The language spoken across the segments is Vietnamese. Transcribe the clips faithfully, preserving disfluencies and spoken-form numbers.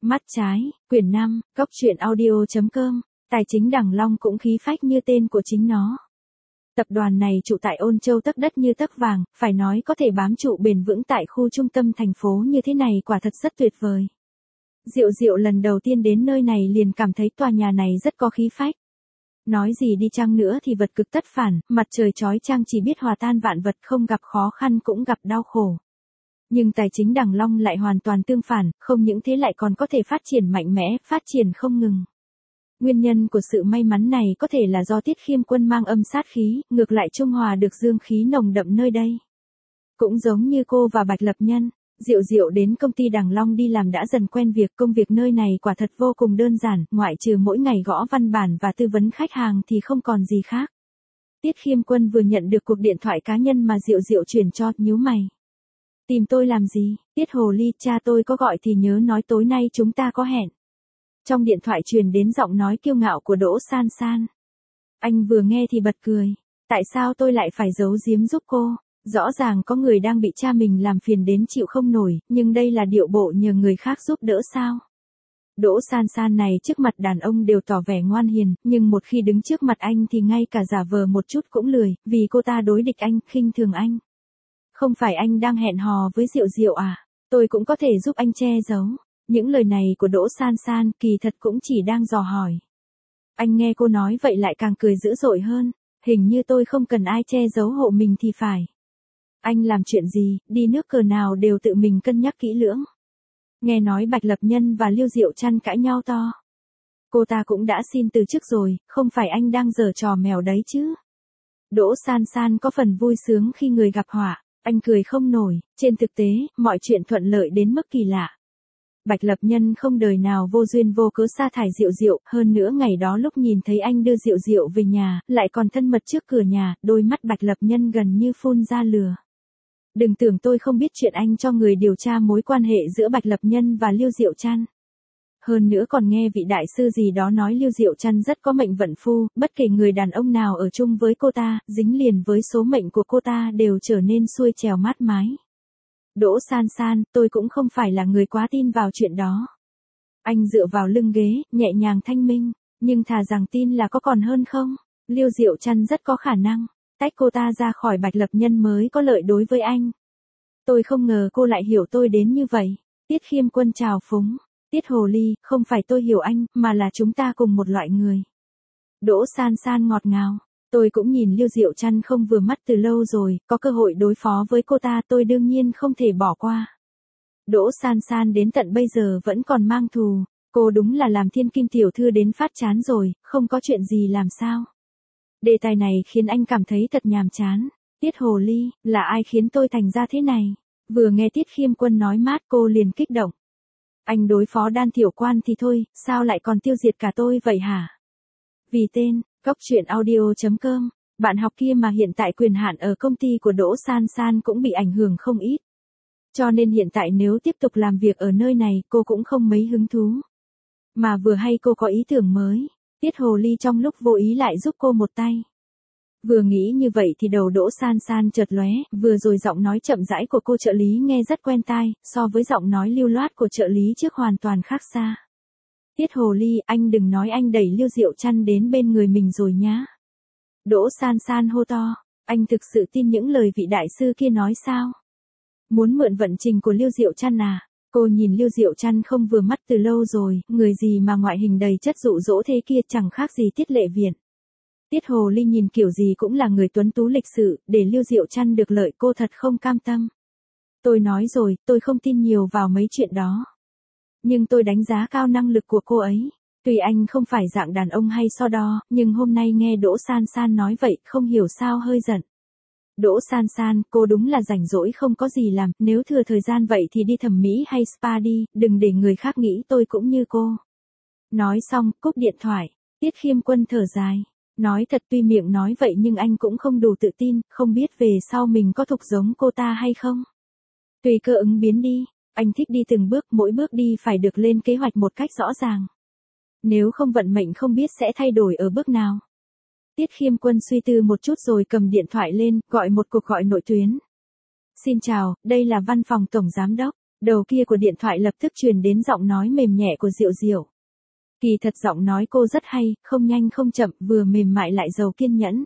Mắt trái, quyển năm, cốc truyện audio chấm com, tài chính Đằng Long cũng khí phách như tên của chính nó. Tập đoàn này trụ tại Ôn Châu tấc đất như tấc vàng, phải nói có thể bám trụ bền vững tại khu trung tâm thành phố như thế này quả thật rất tuyệt vời. Diệu Diệu lần đầu tiên đến nơi này liền cảm thấy tòa nhà này rất có khí phách. Nói gì đi chăng nữa thì vật cực tất phản, mặt trời chói chang chỉ biết hòa tan vạn vật, không gặp khó khăn cũng gặp đau khổ. Nhưng tài chính Đằng Long lại hoàn toàn tương phản, không những thế lại còn có thể phát triển mạnh mẽ, phát triển không ngừng. Nguyên nhân của sự may mắn này có thể là do Tiết Khiêm Quân mang âm sát khí, ngược lại trung hòa được dương khí nồng đậm nơi đây. Cũng giống như cô và Bạch Lập Nhân, Diệu Diệu đến công ty Đằng Long đi làm đã dần quen việc. Công việc nơi này quả thật vô cùng đơn giản, ngoại trừ mỗi ngày gõ văn bản và tư vấn khách hàng thì không còn gì khác. Tiết Khiêm Quân vừa nhận được cuộc điện thoại cá nhân mà Diệu Diệu chuyển cho, nhíu mày. Tìm tôi làm gì? Tiết Hồ Ly, cha tôi có gọi thì nhớ nói tối nay chúng ta có hẹn. Trong điện thoại truyền đến giọng nói kiêu ngạo của Đỗ San San. Anh vừa nghe thì bật cười. Tại sao tôi lại phải giấu giếm giúp cô? Rõ ràng có người đang bị cha mình làm phiền đến chịu không nổi, nhưng đây là điệu bộ nhờ người khác giúp đỡ sao? Đỗ San San này trước mặt đàn ông đều tỏ vẻ ngoan hiền, nhưng một khi đứng trước mặt anh thì ngay cả giả vờ một chút cũng lười, vì cô ta đối địch anh, khinh thường anh. Không phải anh đang hẹn hò với Diệu Diệu à? Tôi cũng có thể giúp anh che giấu. Những lời này của Đỗ San San kỳ thật cũng chỉ đang dò hỏi. Anh nghe cô nói vậy lại càng cười dữ dội hơn. Hình như tôi không cần ai che giấu hộ mình thì phải. Anh làm chuyện gì, đi nước cờ nào đều tự mình cân nhắc kỹ lưỡng. Nghe nói Bạch Lập Nhân và Lưu Diệu Trăn cãi nhau to. Cô ta cũng đã xin từ chức rồi, không phải anh đang giở trò mèo đấy chứ? Đỗ San San có phần vui sướng khi người gặp họa. Anh cười không nổi, trên thực tế, mọi chuyện thuận lợi đến mức kỳ lạ. Bạch Lập Nhân không đời nào vô duyên vô cớ sa thải Diệu Diệu, hơn nữa ngày đó lúc nhìn thấy anh đưa Diệu Diệu về nhà, lại còn thân mật trước cửa nhà, đôi mắt Bạch Lập Nhân gần như phun ra lửa. Đừng tưởng tôi không biết chuyện anh cho người điều tra mối quan hệ giữa Bạch Lập Nhân và Lưu Diệu Trăn. Hơn nữa còn nghe vị đại sư gì đó nói Lưu Diệu Trăn rất có mệnh vận phu, bất kể người đàn ông nào ở chung với cô ta, dính liền với số mệnh của cô ta đều trở nên xuôi trèo mát mái. Đỗ San San, tôi cũng không phải là người quá tin vào chuyện đó. Anh dựa vào lưng ghế, nhẹ nhàng thanh minh, nhưng thà rằng tin là có còn hơn không. Lưu Diệu Trăn rất có khả năng tách cô ta ra khỏi Bạch Lập Nhân mới có lợi đối với anh. Tôi không ngờ cô lại hiểu tôi đến như vậy. Tiết Khiêm Quân chào phúng. Tiết Hồ Ly, không phải tôi hiểu anh, mà là chúng ta cùng một loại người. Đỗ San San ngọt ngào. Tôi cũng nhìn Lưu Diệu Trăn không vừa mắt từ lâu rồi, có cơ hội đối phó với cô ta tôi đương nhiên không thể bỏ qua. Đỗ San San đến tận bây giờ vẫn còn mang thù, cô đúng là làm thiên kim tiểu thư đến phát chán rồi, không có chuyện gì làm sao. Đề tài này khiến anh cảm thấy thật nhàm chán. Tiết Hồ Ly, là ai khiến tôi thành ra thế này? Vừa nghe Tiết Khiêm Quân nói mát cô liền kích động. Anh đối phó Đan Thiểu Quan thì thôi, sao lại còn tiêu diệt cả tôi vậy hả? Vì tên, cốc truyện audio chấm com, bạn học kia mà hiện tại quyền hạn ở công ty của Đỗ San San cũng bị ảnh hưởng không ít. Cho nên hiện tại nếu tiếp tục làm việc ở nơi này cô cũng không mấy hứng thú. Mà vừa hay cô có ý tưởng mới, Tiết Hồ Ly trong lúc vô ý lại giúp cô một tay. Vừa nghĩ như vậy thì đầu Đỗ San San chợt lóe, vừa rồi giọng nói chậm rãi của cô trợ lý nghe rất quen tai, so với giọng nói lưu loát của trợ lý trước hoàn toàn khác xa. Tiết Hồ Ly, anh đừng nói anh đẩy Lưu Diệu Trăn đến bên người mình rồi nhá. Đỗ San San hô to, anh thực sự tin những lời vị đại sư kia nói sao? Muốn mượn vận trình của Lưu Diệu Trăn à? Cô nhìn Lưu Diệu Trăn không vừa mắt từ lâu rồi, người gì mà ngoại hình đầy chất dụ dỗ thế kia chẳng khác gì Tiết Lệ Viện. Tiết Hồ Ly nhìn kiểu gì cũng là người tuấn tú lịch sự, để Lưu Diệu Trăn được lợi cô thật không cam tâm. Tôi nói rồi, tôi không tin nhiều vào mấy chuyện đó. Nhưng tôi đánh giá cao năng lực của cô ấy. Tuy anh không phải dạng đàn ông hay so đo, nhưng hôm nay nghe Đỗ San San nói vậy, không hiểu sao hơi giận. Đỗ San San, cô đúng là rảnh rỗi không có gì làm, nếu thừa thời gian vậy thì đi thẩm mỹ hay spa đi, đừng để người khác nghĩ tôi cũng như cô. Nói xong, cúp điện thoại, Tiết Khiêm Quân thở dài. Nói thật tuy miệng nói vậy nhưng anh cũng không đủ tự tin, không biết về sau mình có thuộc giống cô ta hay không. Tùy cơ ứng biến đi, anh thích đi từng bước, mỗi bước đi phải được lên kế hoạch một cách rõ ràng. Nếu không vận mệnh không biết sẽ thay đổi ở bước nào. Tiết Khiêm Quân suy tư một chút rồi cầm điện thoại lên, gọi một cuộc gọi nội tuyến. Xin chào, đây là văn phòng tổng giám đốc. Đầu kia của điện thoại lập tức truyền đến giọng nói mềm nhẹ của Diệu Diệu. Kỳ thật giọng nói cô rất hay, không nhanh không chậm, vừa mềm mại lại giàu kiên nhẫn.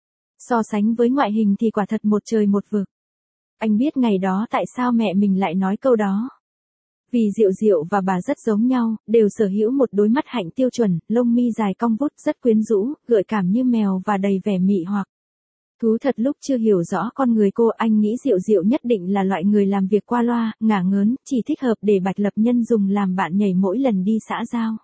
So sánh với ngoại hình thì quả thật một trời một vực. Anh biết ngày đó tại sao mẹ mình lại nói câu đó. Vì Diệu Diệu và bà rất giống nhau, đều sở hữu một đôi mắt hạnh tiêu chuẩn, lông mi dài cong vút rất quyến rũ, gợi cảm như mèo và đầy vẻ mị hoặc. Thú thật lúc chưa hiểu rõ con người cô, anh nghĩ Diệu Diệu nhất định là loại người làm việc qua loa, ngả ngớn, chỉ thích hợp để Bạch Lập Nhân dùng làm bạn nhảy mỗi lần đi xã giao.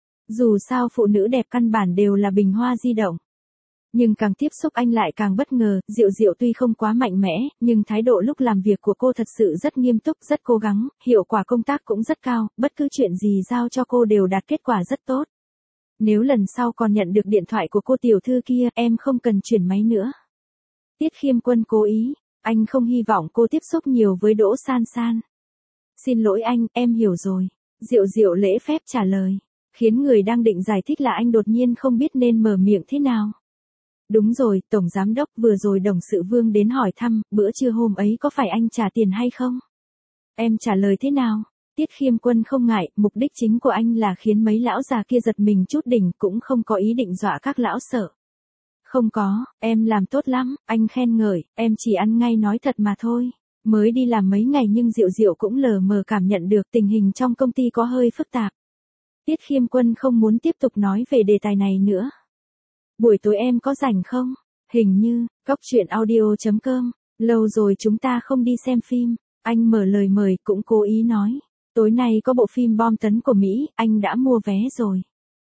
Dù sao phụ nữ đẹp căn bản đều là bình hoa di động. Nhưng càng tiếp xúc anh lại càng bất ngờ, Diệu Diệu tuy không quá mạnh mẽ, nhưng thái độ lúc làm việc của cô thật sự rất nghiêm túc, rất cố gắng, hiệu quả công tác cũng rất cao, bất cứ chuyện gì giao cho cô đều đạt kết quả rất tốt. Nếu lần sau còn nhận được điện thoại của cô tiểu thư kia, em không cần chuyển máy nữa. Tiết Khiêm Quân cố ý, anh không hy vọng cô tiếp xúc nhiều với Đỗ San San. Xin lỗi anh, em hiểu rồi. Diệu Diệu lễ phép trả lời, khiến người đang định giải thích là anh đột nhiên không biết nên mở miệng thế nào. Đúng rồi, Tổng Giám Đốc, vừa rồi Đồng Sự Vương đến hỏi thăm, bữa trưa hôm ấy có phải anh trả tiền hay không? Em trả lời thế nào? Tiết Khiêm Quân không ngại, mục đích chính của anh là khiến mấy lão già kia giật mình chút đỉnh, cũng không có ý định dọa các lão sợ. Không có, em làm tốt lắm, anh khen ngợi, em chỉ ăn ngay nói thật mà thôi. Mới đi làm mấy ngày nhưng Diệu Diệu cũng lờ mờ cảm nhận được tình hình trong công ty có hơi phức tạp. Tiết Khiêm Quân không muốn tiếp tục nói về đề tài này nữa. Buổi tối em có rảnh không? Hình như, cóc truyện audio chấm com, lâu rồi chúng ta không đi xem phim. Anh mở lời mời cũng cố ý nói. Tối nay có bộ phim bom tấn của Mỹ, anh đã mua vé rồi.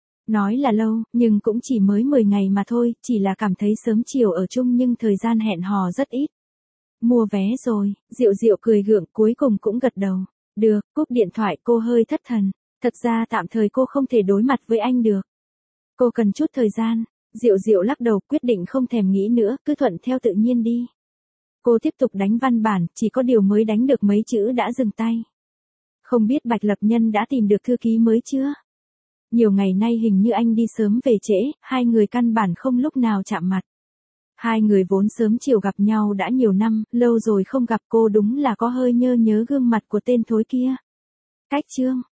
Nói là lâu, nhưng cũng chỉ mới mười ngày mà thôi, chỉ là cảm thấy sớm chiều ở chung nhưng thời gian hẹn hò rất ít. Mua vé rồi, Diệu Diệu cười gượng cuối cùng cũng gật đầu. Được, cúp điện thoại cô hơi thất thần. Thật ra tạm thời cô không thể đối mặt với anh được. Cô cần chút thời gian. Diệu Diệu lắc đầu quyết định không thèm nghĩ nữa, cứ thuận theo tự nhiên đi. Cô tiếp tục đánh văn bản, chỉ có điều mới đánh được mấy chữ đã dừng tay. Không biết Bạch Lập Nhân đã tìm được thư ký mới chưa? Nhiều ngày nay hình như anh đi sớm về trễ, hai người căn bản không lúc nào chạm mặt. Hai người vốn sớm chiều gặp nhau đã nhiều năm, lâu rồi không gặp, cô đúng là có hơi nhớ nhớ gương mặt của tên thối kia. Cách chương